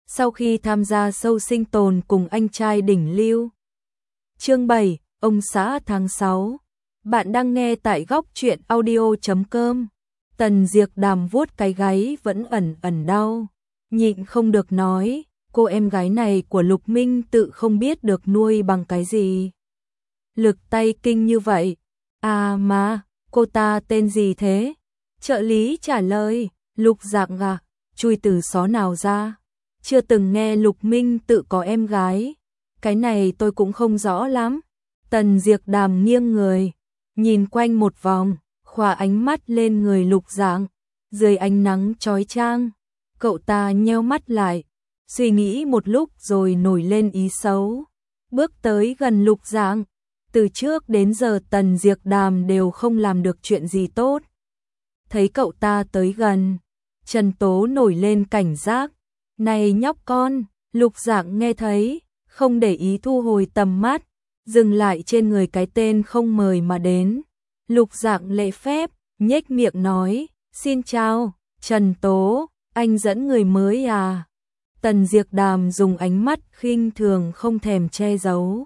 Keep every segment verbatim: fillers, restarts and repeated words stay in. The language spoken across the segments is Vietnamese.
sau khi tham gia show sinh tồn cùng anh trai đỉnh lưu. Chương bảy, ông xã tháng sáu. Bạn đang nghe tại góc truyện audio chấm com. Tần Diệc Đàm vuốt cái gáy vẫn ẩn ẩn đau, nhịn không được nói, cô em gái này của Lục Minh Tự không biết được nuôi bằng cái gì. Lực tay kinh như vậy. À mà, cô ta tên gì thế? Trợ lý trả lời, Lục Dạng à, chui từ xó nào ra? Chưa từng nghe Lục Minh Tự có em gái. Cái này tôi cũng không rõ lắm. Tần Diệc Đàm nghiêng người, nhìn quanh một vòng, khóa ánh mắt lên người Lục Dạng. Dưới ánh nắng chói chang, cậu ta nheo mắt lại, suy nghĩ một lúc rồi nổi lên ý xấu. Bước tới gần Lục Dạng. Từ trước đến giờ Tần Diệc Đàm đều không làm được chuyện gì tốt. Thấy cậu ta tới gần, Trần Tố nổi lên cảnh giác. Này nhóc con, Lục Dạng nghe thấy, không để ý thu hồi tầm mắt, dừng lại trên người cái tên không mời mà đến. Lục Dạng lễ phép, nhếch miệng nói, xin chào, Trần Tố, anh dẫn người mới à? Tần Diệc Đàm dùng ánh mắt khinh thường không thèm che giấu.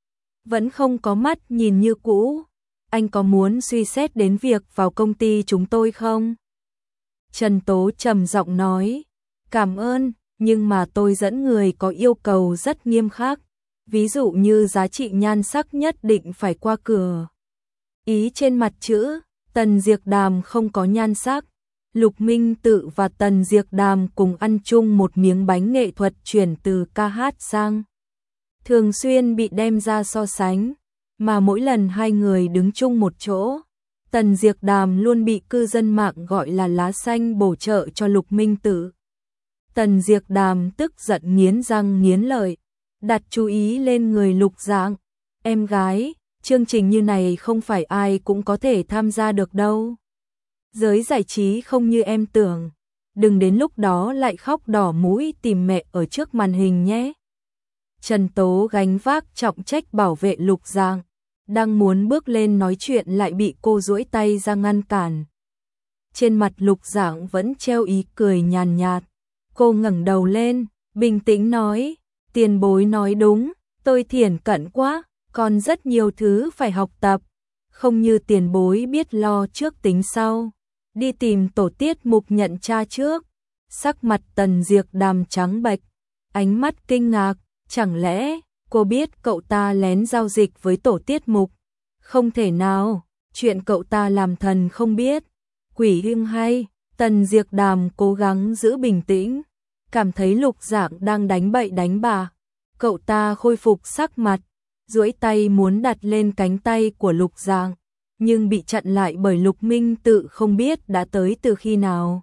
Vẫn không có mắt nhìn như cũ, anh có muốn suy xét đến việc vào công ty chúng tôi không? Trần Tố trầm giọng nói, cảm ơn, nhưng mà tôi dẫn người có yêu cầu rất nghiêm khắc, ví dụ như giá trị nhan sắc nhất định phải qua cửa. Ý trên mặt chữ, Tần Diệc Đàm không có nhan sắc. Lục Minh Tự và Tần Diệc Đàm cùng ăn chung một miếng bánh nghệ thuật chuyển từ ca hát sang thường xuyên bị đem ra so sánh, mà mỗi lần hai người đứng chung một chỗ, Tần Diệc Đàm luôn bị cư dân mạng gọi là lá xanh bổ trợ cho Lục Minh Tự. Tần Diệc Đàm tức giận nghiến răng nghiến lợi, đặt chú ý lên người Lục Dạng. Em gái, chương trình như này không phải ai cũng có thể tham gia được đâu. Giới giải trí không như em tưởng, đừng đến lúc đó lại khóc đỏ mũi tìm mẹ ở trước màn hình nhé. Trần Tố gánh vác trọng trách bảo vệ Lục Dạng, đang muốn bước lên nói chuyện lại bị cô duỗi tay ra ngăn cản. Trên mặt Lục Dạng vẫn treo ý cười nhàn nhạt. Cô ngẩng đầu lên, bình tĩnh nói, tiền bối nói đúng, tôi thiển cận quá, còn rất nhiều thứ phải học tập, không như tiền bối biết lo trước tính sau, đi tìm tổ tiết mục nhận tra trước. Sắc mặt Tần Diệc Đàm trắng bệch, ánh mắt kinh ngạc, chẳng lẽ cô biết cậu ta lén giao dịch với tổ tiết mục? Không thể nào, chuyện cậu ta làm thần không biết. Quỷ hương hay? Tần Diệc Đàm cố gắng giữ bình tĩnh, cảm thấy Lục Dạng đang đánh bậy đánh bạ. Cậu ta khôi phục sắc mặt, duỗi tay muốn đặt lên cánh tay của Lục Dạng, nhưng bị chặn lại bởi Lục Minh Tự không biết đã tới từ khi nào.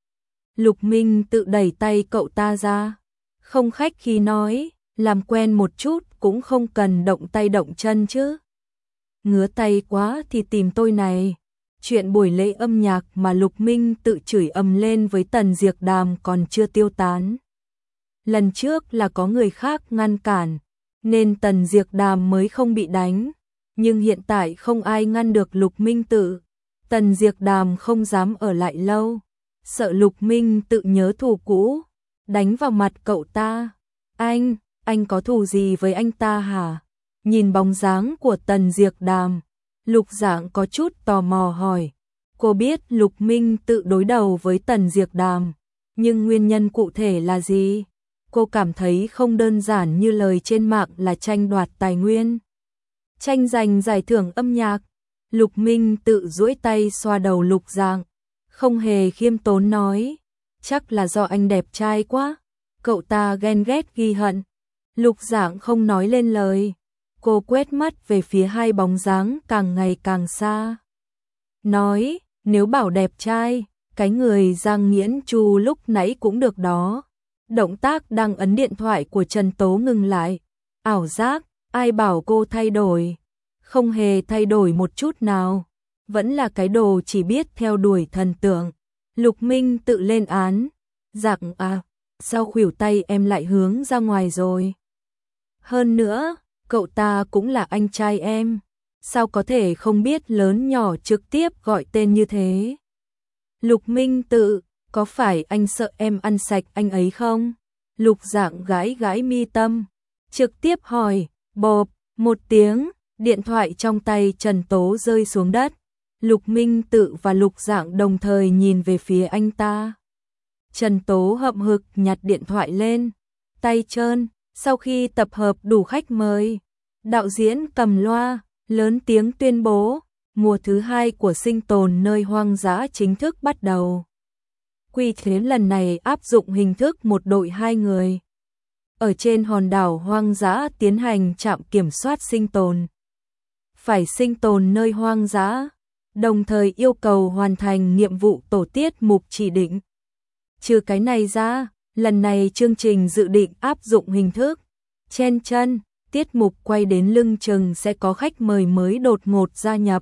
Lục Minh Tự đẩy tay cậu ta ra, không khách khí nói, làm quen một chút cũng không cần động tay động chân chứ. Ngứa tay quá thì tìm tôi này. Chuyện buổi lễ âm nhạc mà Lục Minh Tự chửi ầm lên với Tần Diệc Đàm còn chưa tiêu tán. Lần trước là có người khác ngăn cản, nên Tần Diệc Đàm mới không bị đánh. Nhưng hiện tại không ai ngăn được Lục Minh Tự. Tần Diệc Đàm không dám ở lại lâu, sợ Lục Minh Tự nhớ thù cũ, đánh vào mặt cậu ta. Anh, anh có thù gì với anh ta hả? Nhìn bóng dáng của Tần Diệc Đàm, Lục Dạng có chút tò mò hỏi. Cô biết Lục Minh Tự đối đầu với Tần Diệc Đàm, nhưng nguyên nhân cụ thể là gì? Cô cảm thấy không đơn giản như lời trên mạng là tranh đoạt tài nguyên, tranh giành giải thưởng âm nhạc. Lục Minh Tự duỗi tay xoa đầu Lục Dạng, không hề khiêm tốn nói, chắc là do anh đẹp trai quá. Cậu ta ghen ghét ghi hận. Lục Dạng không nói lên lời. Cô quét mắt về phía hai bóng dáng càng ngày càng xa, nói, nếu bảo đẹp trai, cái người Giang Nghiễn Chu lúc nãy cũng được đó. Động tác đang ấn điện thoại của Trần Tố ngừng lại. Ảo giác, ai bảo cô thay đổi? Không hề thay đổi một chút nào, vẫn là cái đồ chỉ biết theo đuổi thần tượng. Lục Minh Tự lên án, Dạng à, sao khuỷu tay em lại hướng ra ngoài rồi? Hơn nữa, cậu ta cũng là anh trai em, sao có thể không biết lớn nhỏ trực tiếp gọi tên như thế? Lục Minh Tự, có phải anh sợ em ăn sạch anh ấy không? Lục Dạng gãi gãi mi tâm, trực tiếp hỏi, bộp, một tiếng, điện thoại trong tay Trần Tố rơi xuống đất. Lục Minh Tự và Lục Dạng đồng thời nhìn về phía anh ta. Trần Tố hậm hực nhặt điện thoại lên, tay trơn, sau khi tập hợp đủ khách mời, đạo diễn cầm loa, lớn tiếng tuyên bố, mùa thứ hai của Sinh tồn nơi hoang dã chính thức bắt đầu. Quy chế lần này áp dụng hình thức một đội hai người. Ở trên hòn đảo hoang dã tiến hành trạm kiểm soát sinh tồn. Phải sinh tồn nơi hoang dã, đồng thời yêu cầu hoàn thành nhiệm vụ tổ tiết mục chỉ định. Trừ cái này ra, lần này chương trình dự định áp dụng hình thức chen chân, tiết mục quay đến lưng chừng sẽ có khách mời mới đột ngột gia nhập.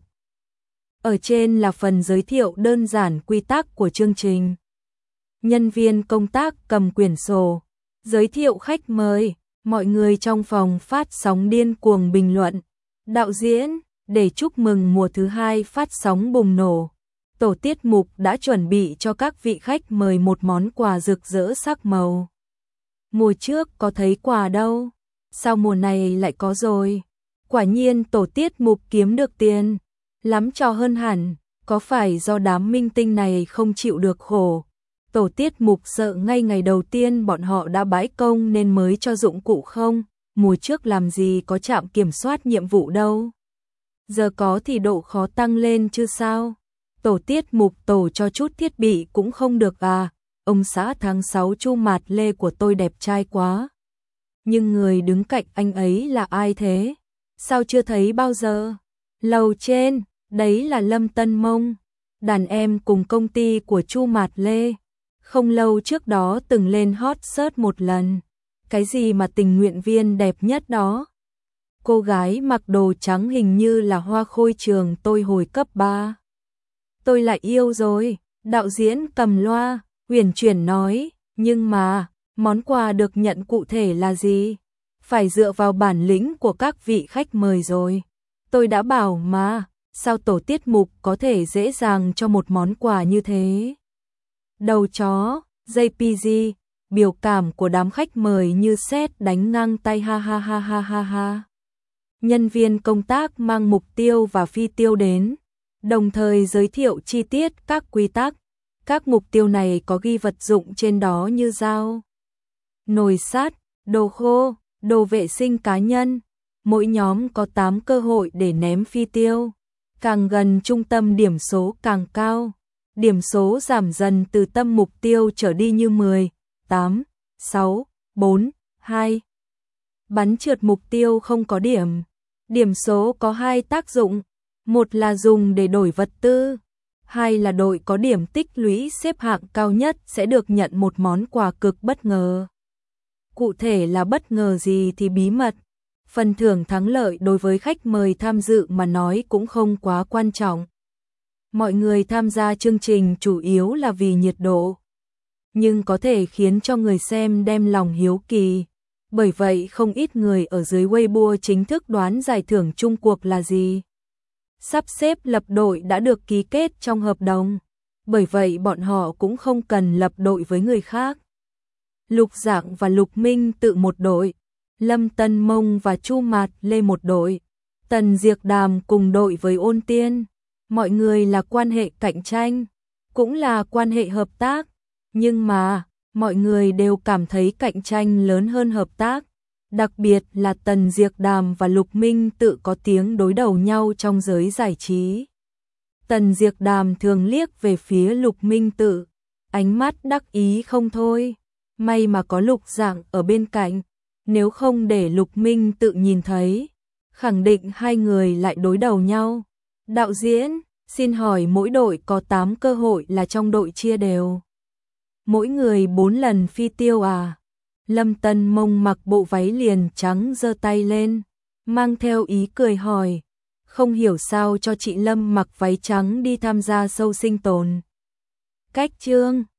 Ở trên là phần giới thiệu đơn giản quy tắc của chương trình. Nhân viên công tác cầm quyển sổ, giới thiệu khách mời, mọi người trong phòng phát sóng điên cuồng bình luận. Đạo diễn, để chúc mừng mùa thứ hai phát sóng bùng nổ, tổ tiết mục đã chuẩn bị cho các vị khách mời một món quà rực rỡ sắc màu. Mùa trước có thấy quà đâu, sao mùa này lại có rồi? Quả nhiên tổ tiết mục kiếm được tiền, lắm trò hơn hẳn, có phải do đám minh tinh này không chịu được khổ? Tổ tiết mục sợ ngay ngày đầu tiên bọn họ đã bãi công nên mới cho dụng cụ không? Mùa trước làm gì có trạm kiểm soát nhiệm vụ đâu. Giờ có thì độ khó tăng lên chứ sao? Tổ tiết mục tổ cho chút thiết bị cũng không được à? Ông xã tháng sáu Chu Mạt Lê của tôi đẹp trai quá. Nhưng người đứng cạnh anh ấy là ai thế? Sao chưa thấy bao giờ? Lầu trên, đấy là Lâm Tân Mông, đàn em cùng công ty của Chu Mạt Lê. Không lâu trước đó từng lên hot search một lần. Cái gì mà tình nguyện viên đẹp nhất đó? Cô gái mặc đồ trắng hình như là Hoa Khôi trường tôi hồi cấp ba. Tôi lại yêu rồi, đạo diễn cầm loa, huyền chuyển nói, nhưng mà, món quà được nhận cụ thể là gì? Phải dựa vào bản lĩnh của các vị khách mời rồi. Tôi đã bảo mà, sao tổ tiết mục có thể dễ dàng cho một món quà như thế? Đầu chó, gi pê giê, biểu cảm của đám khách mời như sét đánh ngang tay ha ha ha ha ha ha. Nhân viên công tác mang mục tiêu và phi tiêu đến, đồng thời giới thiệu chi tiết các quy tắc. Các mục tiêu này có ghi vật dụng trên đó như dao, nồi sắt, đồ khô, đồ vệ sinh cá nhân. Mỗi nhóm có tám cơ hội để ném phi tiêu. Càng gần trung tâm điểm số càng cao. Điểm số giảm dần từ tâm mục tiêu trở đi như mười, tám, sáu, bốn, hai. Bắn trượt mục tiêu không có điểm. Điểm số có hai tác dụng. Một là dùng để đổi vật tư. Hai là đội có điểm tích lũy xếp hạng cao nhất sẽ được nhận một món quà cực bất ngờ. Cụ thể là bất ngờ gì thì bí mật. Phần thưởng thắng lợi đối với khách mời tham dự mà nói cũng không quá quan trọng. Mọi người tham gia chương trình chủ yếu là vì nhiệt độ, nhưng có thể khiến cho người xem đem lòng hiếu kỳ. Bởi vậy không ít người ở dưới Weibo chính thức đoán giải thưởng chung cuộc là gì. Sắp xếp lập đội đã được ký kết trong hợp đồng, bởi vậy bọn họ cũng không cần lập đội với người khác. Lục Dạng và Lục Minh Tự một đội, Lâm Tân Mông và Chu Mạt Lê một đội, Tần Diệc Đàm cùng đội với Ôn Tiên. Mọi người là quan hệ cạnh tranh, cũng là quan hệ hợp tác, nhưng mà mọi người đều cảm thấy cạnh tranh lớn hơn hợp tác. Đặc biệt là Tần Diệc Đàm và Lục Minh Tự có tiếng đối đầu nhau trong giới giải trí. Tần Diệc Đàm thường liếc về phía Lục Minh Tự, ánh mắt đắc ý không thôi. May mà có Lục Dạng ở bên cạnh, nếu không để Lục Minh Tự nhìn thấy, khẳng định hai người lại đối đầu nhau. Đạo diễn, xin hỏi mỗi đội có tám cơ hội là trong đội chia đều. Mỗi người bốn lần phi tiêu à? Lâm Tân Mông mặc bộ váy liền trắng giơ tay lên, mang theo ý cười hỏi, không hiểu sao cho chị Lâm mặc váy trắng đi tham gia show sinh tồn. Cách chương